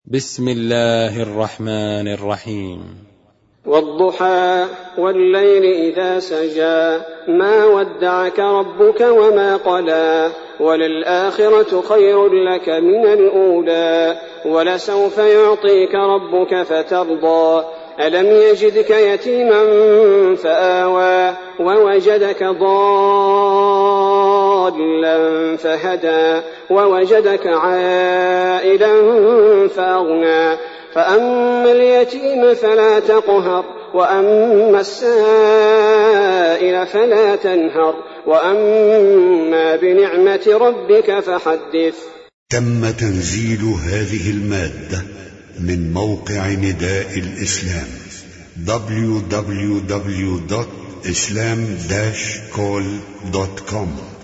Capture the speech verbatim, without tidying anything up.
بسم الله الرحمن الرحيم. والضحى والليل إذا سجى ما ودعك ربك وما قلى وللآخرة خير لك من الأولى ولسوف يعطيك ربك فترضى ألم يجدك يتيما فآوى ووجدك ضالا فهدى ووجدك عائلا فأغنى فأما اليتيم فلا تقهر وأما السائل فلا تنهر وأما بنعمة ربك فحدث. تم تنزيل هذه المادة من موقع نداء الإسلام دبليو دبليو دبليو دوت إسلام داش كول دوت كوم.